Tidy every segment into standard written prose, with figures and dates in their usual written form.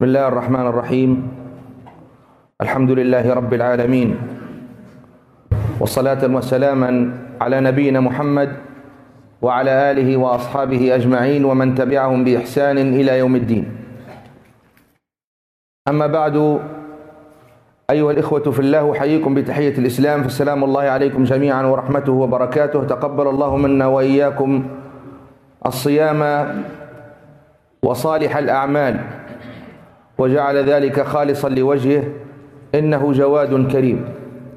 بسم الله الرحمن الرحيم. الحمد لله رب العالمين، والصلاة وسلاما على نبينا محمد وعلى آله وأصحابه أجمعين ومن تبعهم بإحسان إلى يوم الدين. أما بعد، أيها الإخوة في الله، أحييكم بتحية الإسلام، فالسلام الله عليكم جميعا ورحمته وبركاته. تقبل الله منا وإياكم الصيام وصالح الأعمال، وجعل ذلك خالصا لوجهه، إنه جواد كريم.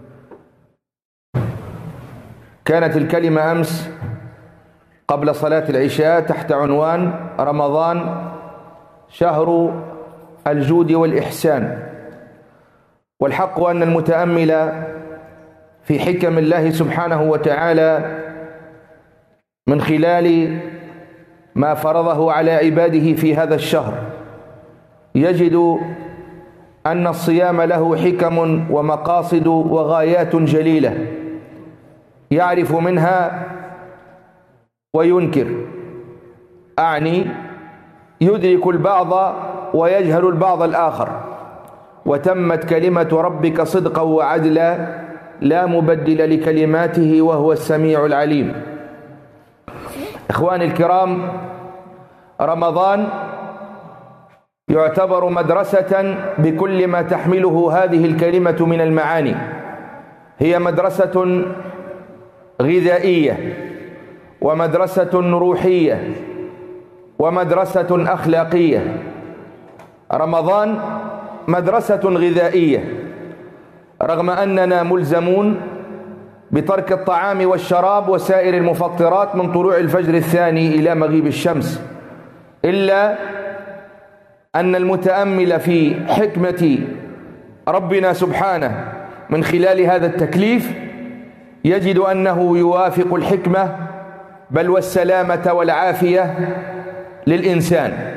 كانت الكلمة أمس قبل صلاة العشاء تحت عنوان رمضان شهر الجود والإحسان. والحق أن المتأمل في حكم الله سبحانه وتعالى من خلال ما فرضه على عباده في هذا الشهر يجد أن الصيام له حكم ومقاصد وغايات جليلة، يعرف منها وينكر، أعني يدرك البعض ويجهل البعض الآخر. وتمت كلمة ربك صدقا وعدلا، لا مبدل لكلماته وهو السميع العليم. إخواني الكرام، رمضان يعتبر مدرسة بكل ما تحمله هذه الكلمة من المعاني. هي مدرسة غذائية، ومدرسة روحية، ومدرسة أخلاقية. رمضان مدرسة غذائية، رغم أننا ملزمون بترك الطعام والشراب وسائر المفطرات من طلوع الفجر الثاني إلى مغيب الشمس، إلا أن المتأمل في حكمة ربنا سبحانه من خلال هذا التكليف يجد أنه يوافق الحكمة بل والسلامة والعافية للإنسان.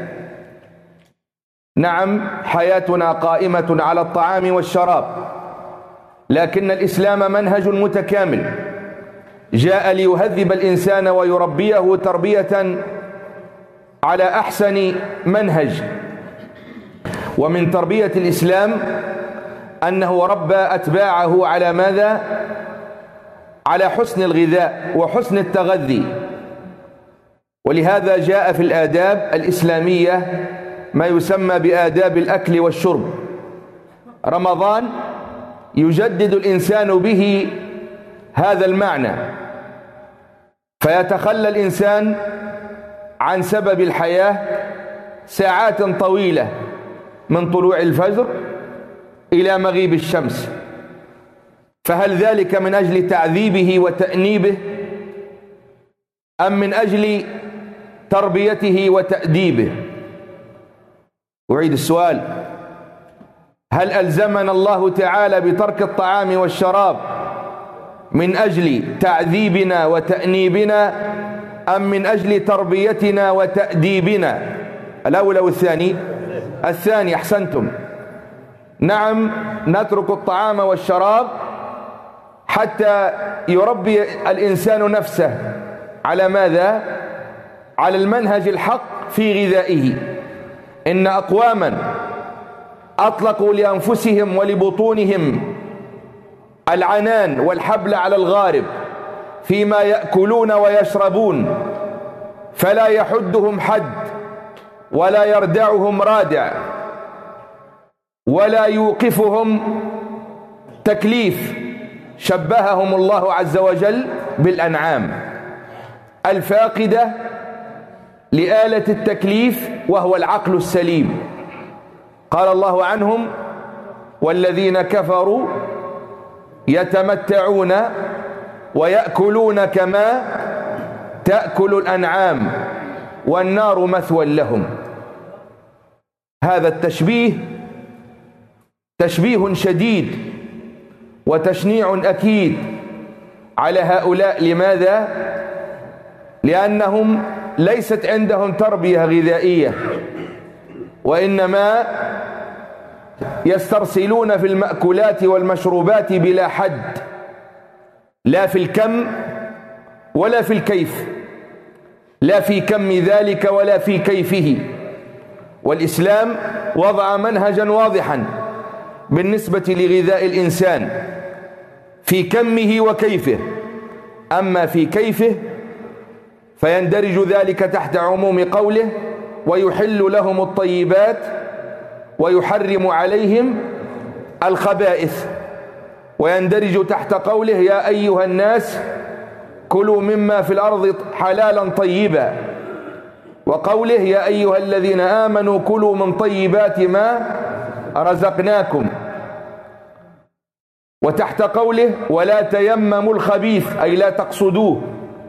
نعم، حياتنا قائمة على الطعام والشراب، لكن الإسلام منهج متكامل، جاء ليهذب الإنسان ويربيه تربية على أحسن منهج. ومن تربية الإسلام أنه ربى أتباعه على ماذا؟ على حسن الغذاء وحسن التغذي. ولهذا جاء في الآداب الإسلامية ما يسمى بآداب الأكل والشرب. رمضان يجدد الإنسان به هذا المعنى، فيتخلى الإنسان عن سبب الحياة ساعات طويلة من طلوع الفجر إلى مغيب الشمس. فهل ذلك من أجل تعذيبه وتأنيبه، أم من أجل تربيته وتأديبه؟ أعيد السؤال: هل ألزمنا الله تعالى بترك الطعام والشراب من أجل تعذيبنا وتأنيبنا، أم من أجل تربيتنا وتأديبنا؟ الأول أو الثاني؟ الثاني، أحسنتم. نعم، نترك الطعام والشراب حتى يربي الإنسان نفسه على ماذا؟ على المنهج الحق في غذائه. إن أقواما أطلقوا لأنفسهم ولبطونهم العنان والحبل على الغارب فيما يأكلون ويشربون، فلا يحدهم حد ولا يردعهم رادع ولا يوقفهم تكليف. شبههم الله عز وجل بالأنعام الفاقدة لآلة التكليف، وهو العقل السليم. قال الله عنهم: والذين كفروا يتمتعون ويأكلون كما تأكل الأنعام والنار مثوى لهم. هذا التشبيه تشبيه شديد وتشنيع أكيد على هؤلاء. لماذا؟ لأنهم ليست عندهم تربية غذائية، وإنما يسترسلون في المأكولات والمشروبات بلا حد، لا في الكم ولا في الكيف، لا في كم ذلك ولا في كيفه. والإسلام وضع منهجا واضحا بالنسبة لغذاء الإنسان في كمه وكيفه. أما في كيفه فيندرج ذلك تحت عموم قوله: ويحل لهم الطيبات ويحرم عليهم الخبائث، ويندرج تحت قوله: يا أيها الناس كلوا مما في الأرض حلالا طيبا، وقوله: يا أيها الذين آمنوا كلوا من طيبات ما رزقناكم، وتحت قوله: ولا تيمموا الخبيث، أي لا تقصدوه.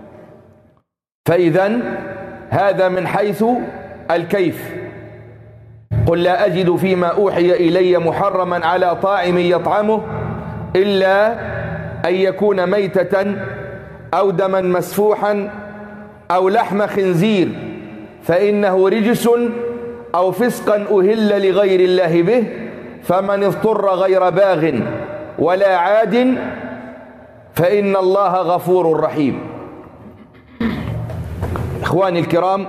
فإذن هذا من حيث الكيف. قل لا أجد فيما أوحي إلي محرما على طاعم يطعمه إلا أن يكون ميتة أو دما مسفوحا أو لحم خنزير فإنه رجس أو فسقا أهل لغير الله به، فمن اضطر غير باغ ولا عاد فإن الله غفور رحيم. إخواني الكرام،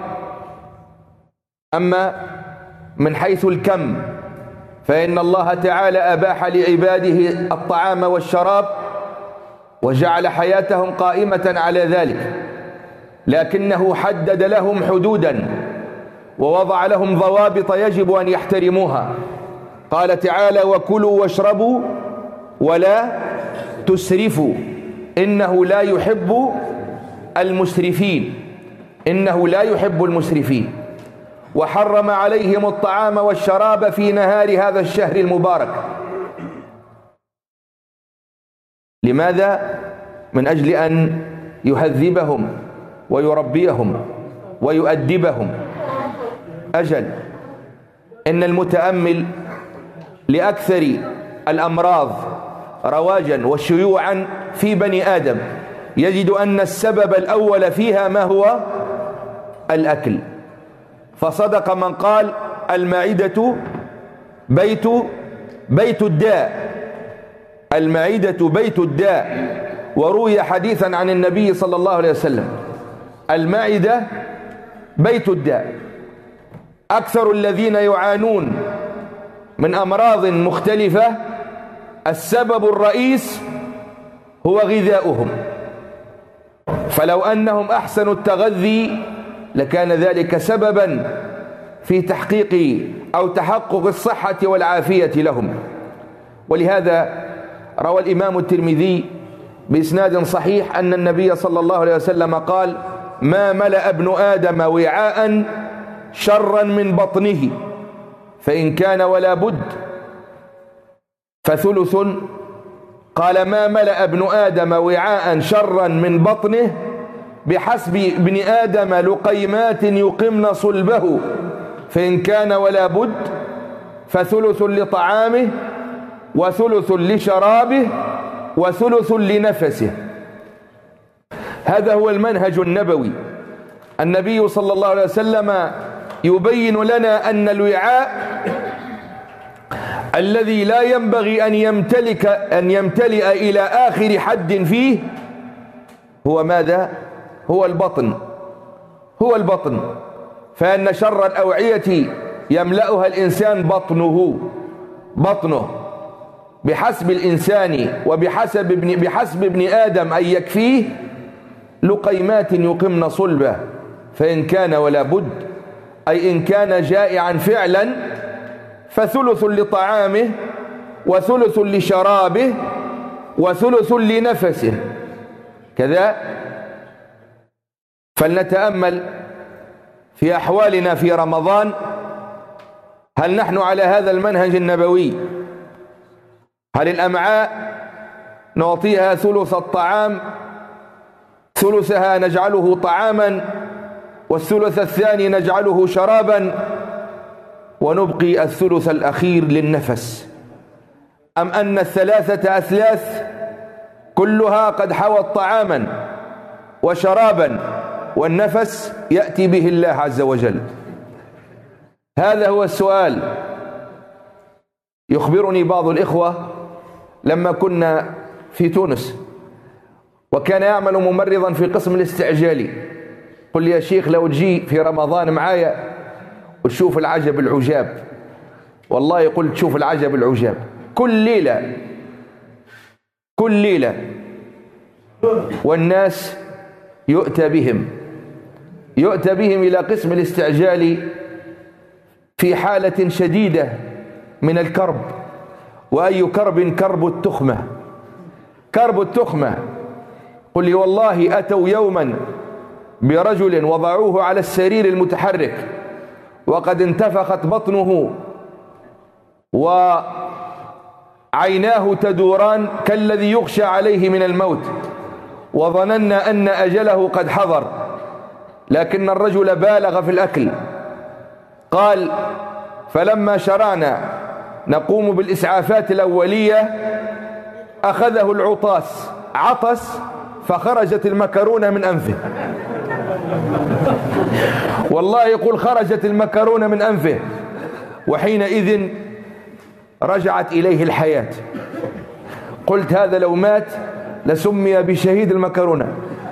أما من حيث الكم فإن الله تعالى أباح لعباده الطعام والشراب وجعل حياتهم قائمة على ذلك، لكنه حدد لهم حدودا ووضع لهم ضوابط يجب أن يحترموها. قال تعالى: وكلوا واشربوا ولا تسرفوا إنه لا يحب المسرفين، إنه لا يحب المسرفين. وحرم عليهم الطعام والشراب في نهار هذا الشهر المبارك. لماذا؟ من أجل أن يهذبهم ويربيهم ويؤدبهم. أجل إن المتأمل لأكثر الأمراض رواجا وشيوعا في بني آدم يجد أن السبب الأول فيها ما هو؟ الأكل. فصدق من قال: المعدة بيت الداء، المعدة بيت الداء. وروي حديثا عن النبي صلى الله عليه وسلم: المعدة بيت الداء. أكثر الذين يعانون من أمراض مختلفة السبب الرئيس هو غذاؤهم، فلو أنهم أحسنوا التغذي لكان ذلك سببا في تحقيق أو تحقق الصحة والعافية لهم. ولهذا روى الإمام الترمذي بإسناد صحيح أن النبي صلى الله عليه وسلم قال: ما ملأ ابن آدم وعاء شرا من بطنه فإن كان ولا بد فثلث. قال: ما ملأ ابن آدم وعاء شرا من بطنه بحسب ابن آدم لقيمات يقمن صلبه فإن كان ولا بد فثلث لطعامه وثلث لشرابه وثلث لنفسه. هذا هو المنهج النبوي. النبي صلى الله عليه وسلم يبين لنا أن الوعاء الذي لا ينبغي أن يمتلئ إلى آخر حد فيه هو ماذا؟ هو البطن. هو البطن. فإن شر الأوعية يملأها الإنسان بطنه. بحسب الإنسان وبحسب ابن آدم أن يكفيه لقيمات يقمن صلبه فإن كان ولا بد، أي إن كان جائعا فعلا فثلث لطعامه وثلث لشرابه وثلث لنفسه. كذا فلنتأمل في أحوالنا في رمضان. هل نحن على هذا المنهج النبوي؟ هل الأمعاء نعطيها ثلث الطعام، ثلثها نجعله طعاما والثلث الثاني نجعله شرابا ونبقي الثلث الأخير للنفس؟ أم أن الثلاثة أثلاث كلها قد حوت طعاما وشرابا والنفس يأتي به الله عز وجل؟ هذا هو السؤال. يخبرني بعض الإخوة لما كنا في تونس وكان يعمل ممرضا في قسم الاستعجالي، قل لي يا شيخ لو تجي في رمضان معايا وتشوف العجب العجاب. والله قلت شوف العجب العجاب، كل ليلة والناس يؤتى بهم إلى قسم الاستعجال في حالة شديدة من الكرب. وأي كرب؟ كرب التخمة. قل لي والله أتوا يوما برجل وضعوه على السرير المتحرك وقد انتفخت بطنه وعيناه تدوران كالذي يغشى عليه من الموت، وظننا أن أجله قد حضر، لكن الرجل بالغ في الأكل. قال فلما شرعنا نقوم بالإسعافات الأولية أخذه العطاس، عطس فخرجت المكرونة من أنفه. والله يقول خرجت المكرونة من أنفه، وحينئذ رجعت إليه الحياة. قلت هذا لو مات لسمي بشهيد المكرونة.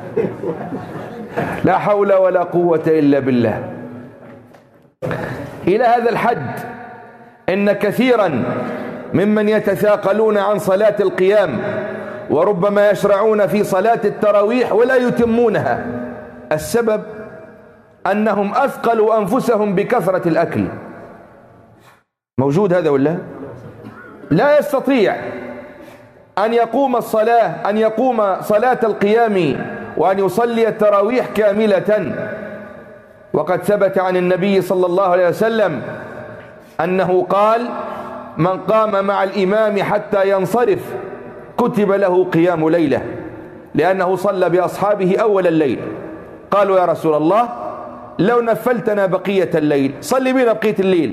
لا حول ولا قوة إلا بالله. إلى هذا الحد إن كثيرا ممن يتثاقلون عن صلاة القيام وربما يشرعون في صلاة التراويح ولا يتمونها، السبب أنهم أثقلوا أنفسهم بكثرة الأكل. موجود هذا ولا لا؟ يستطيع أن يقوم صلاة القيام وأن يصلي التراويح كاملة. وقد ثبت عن النبي صلى الله عليه وسلم أنه قال من قام مع الإمام حتى ينصرف كتب له قيام ليلة، لأنه صلى بأصحابه أول الليل. قالوا يا رسول الله لو نفلتنا بقية الليل صلي بنا بقية الليل.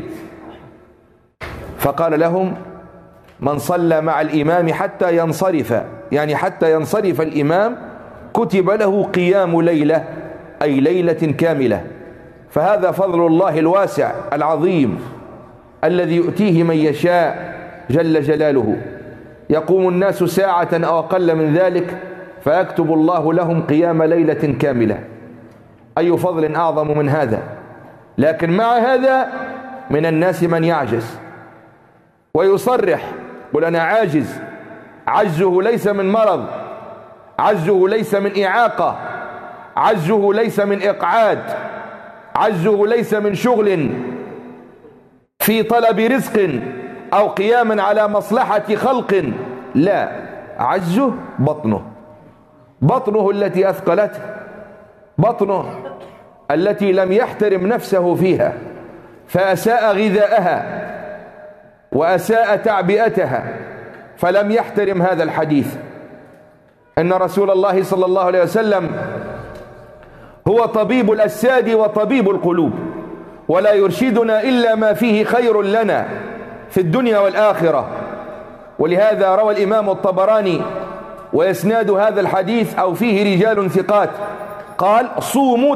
فقال لهم من صلى مع الإمام حتى ينصرف، يعني حتى ينصرف الإمام كتب له قيام ليلة، أي ليلة كاملة. فهذا فضل الله الواسع العظيم الذي يؤتيه من يشاء جل جلاله. يقوم الناس ساعة أو أقل من ذلك فيكتب الله لهم قيام ليلة كاملة. أي فضل أعظم من هذا؟ لكن مع هذا من الناس من يعجز ويصرح قل أنا عاجز. عجزه ليس من مرض، عجزه ليس من إعاقة، عجزه ليس من إقعاد، عجزه ليس من شغل في طلب رزق أو قيام على مصلحة خلق، لا، عجزه بطنه التي أثقلته، بطنه التي لم يحترم نفسه فيها فأساء غذاءها وأساء تعبئتها فلم يحترم هذا الحديث. إن رسول الله صلى الله عليه وسلم هو طبيب الأجساد وطبيب القلوب، ولا يرشدنا إلا ما فيه خير لنا في الدنيا والآخرة. ولهذا روى الإمام الطبراني ويسناد هذا الحديث أو فيه رجال ثقات قال صوموا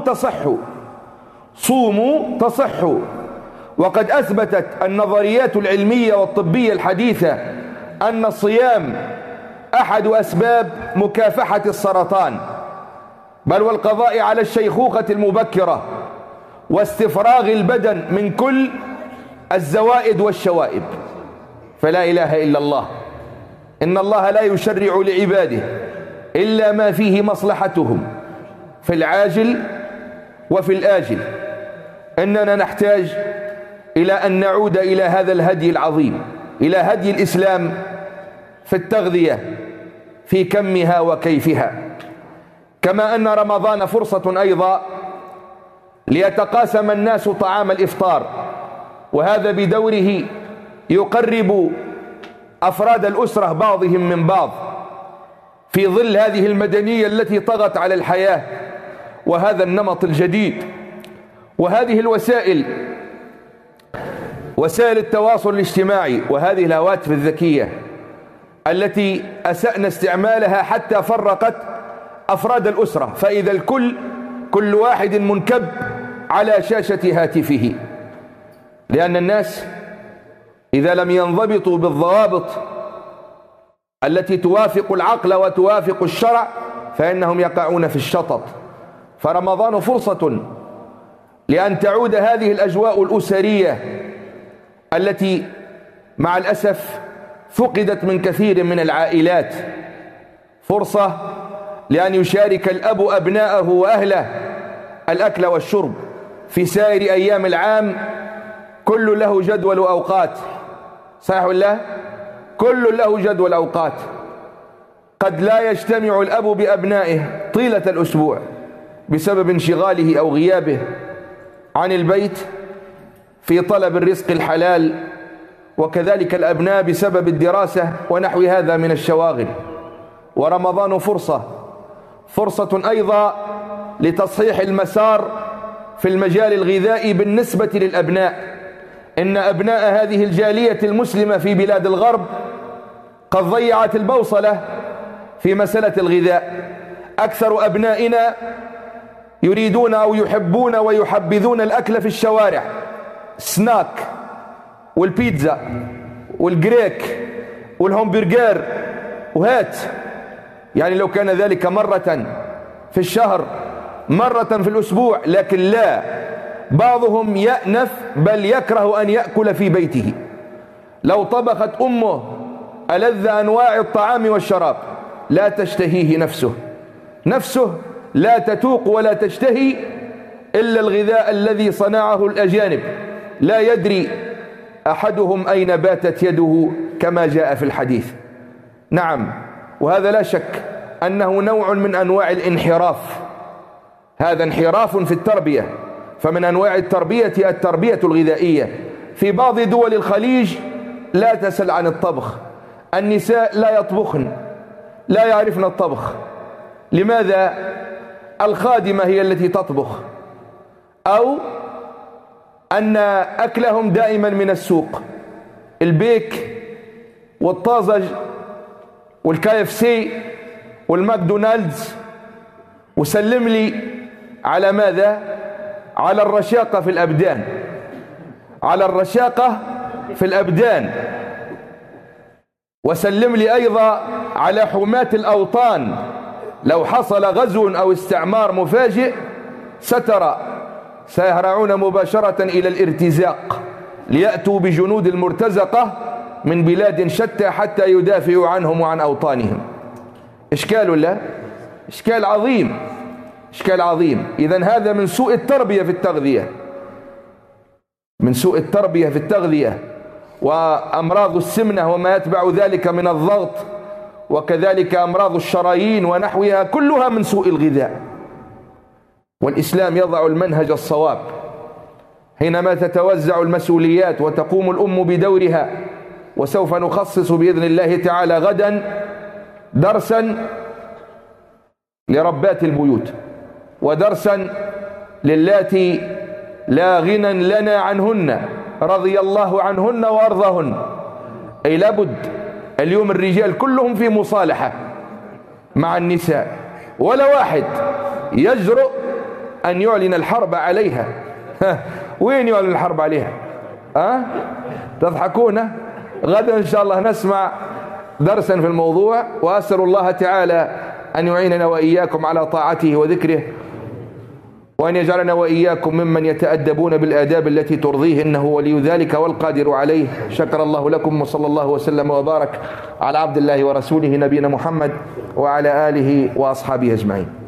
تصحوا. وقد أثبتت النظريات العلمية والطبية الحديثة أن الصيام أحد أسباب مكافحة السرطان، بل والقضاء على الشيخوخة المبكرة واستفراغ البدن من كل الزوائد والشوائب. فلا إله إلا الله. إن الله لا يشرع لعباده إلا ما فيه مصلحتهم في العاجل وفي الآجل. إننا نحتاج إلى أن نعود إلى هذا الهدي العظيم، إلى هدي الإسلام في التغذية في كمها وكيفها. كما أن رمضان فرصة أيضا ليتقاسم الناس طعام الإفطار، وهذا بدوره يقرب أفراد الأسرة بعضهم من بعض في ظل هذه المدنية التي طغت على الحياة وهذا النمط الجديد. وهذه الوسائل، وسائل التواصل الاجتماعي وهذه الهواتف الذكية التي أسأنا استعمالها حتى فرقت أفراد الأسرة، فإذا كل واحد منكب على شاشة هاتفه، لأن الناس إذا لم ينضبطوا بالضوابط التي توافق العقل وتوافق الشرع فإنهم يقعون في الشطط. فرمضان فرصة لأن تعود هذه الأجواء الأسرية التي مع الأسف فقدت من كثير من العائلات فرصة لأن يشارك الأب أبناءه وأهله الأكل والشرب في سائر أيام العام. كل له جدول أوقات، صحيح ولا؟ كل له جدول أوقات. قد لا يجتمع الأب بأبنائه طيلة الأسبوع بسبب انشغاله أو غيابه عن البيت في طلب الرزق الحلال، وكذلك الأبناء بسبب الدراسة ونحو هذا من الشواغل. ورمضان فرصة أيضا لتصحيح المسار في المجال الغذائي بالنسبة للأبناء. إن أبناء هذه الجالية المسلمة في بلاد الغرب قد ضيعت البوصلة في مسألة الغذاء. أكثر أبنائنا يريدون أو يحبون ويحبذون الأكل في الشوارع، سناك والبيتزا والجريك والهمبرجر وهات. يعني لو كان ذلك مرة في الشهر، مرة في الأسبوع، لكن لا، بعضهم يأنف بل يكره أن يأكل في بيته. لو طبخت أمه ألذ أنواع الطعام والشراب لا تشتهيه نفسه لا تتوق ولا تشتهي إلا الغذاء الذي صنعه الأجانب، لا يدري أحدهم أين باتت يده كما جاء في الحديث. نعم، وهذا لا شك أنه نوع من أنواع الانحراف. هذا انحراف في التربية. فمن أنواع التربية الغذائية. في بعض دول الخليج لا تسل عن الطبخ، النساء لا يطبخن، لا يعرفن الطبخ. لماذا؟ الخادمة هي التي تطبخ، أو أن أكلهم دائما من السوق، البيك والطازج والKFC والماكدونالدز. وسلم لي على ماذا؟ على الرشاقة في الأبدان، على الرشاقة في الأبدان. وسلم لي أيضا على حماة الأوطان. لو حصل غزو أو استعمار مفاجئ سترى سيهرعون مباشرة إلى الارتزاق ليأتوا بجنود المرتزقة من بلاد شتى حتى يدافعوا عنهم وعن أوطانهم. إشكال لا؟ إشكال عظيم، إشكال عظيم. إذن هذا من سوء التربية في التغذية، من سوء التربية في التغذية. وأمراض السمنة وما يتبع ذلك من الضغط، وكذلك أمراض الشرايين ونحوها، كلها من سوء الغذاء. والإسلام يضع المنهج الصواب حينما تتوزع المسؤوليات وتقوم الأم بدورها. وسوف نخصص بإذن الله تعالى غدا درسا لربات البيوت، ودرسا للاتي لا غنى لنا عنهن رضي الله عنهن وأرضاهن. أي لابد اليوم الرجال كلهم في مصالحة مع النساء، ولا واحد يجرؤ أن يعلن الحرب عليها. وين يعلن الحرب عليها؟ تضحكون؟ غدا إن شاء الله نسمع درسا في الموضوع. وأسأل الله تعالى أن يعيننا وإياكم على طاعته وذكره، وأن يجعلنا وإياكم ممن يتأدبون بالآداب التي ترضيه، إنه ولي ذلك والقادر عليه. شكر الله لكم، وصلى الله وسلم وبارك على عبد الله ورسوله نبينا محمد وعلى آله وأصحابه أجمعين.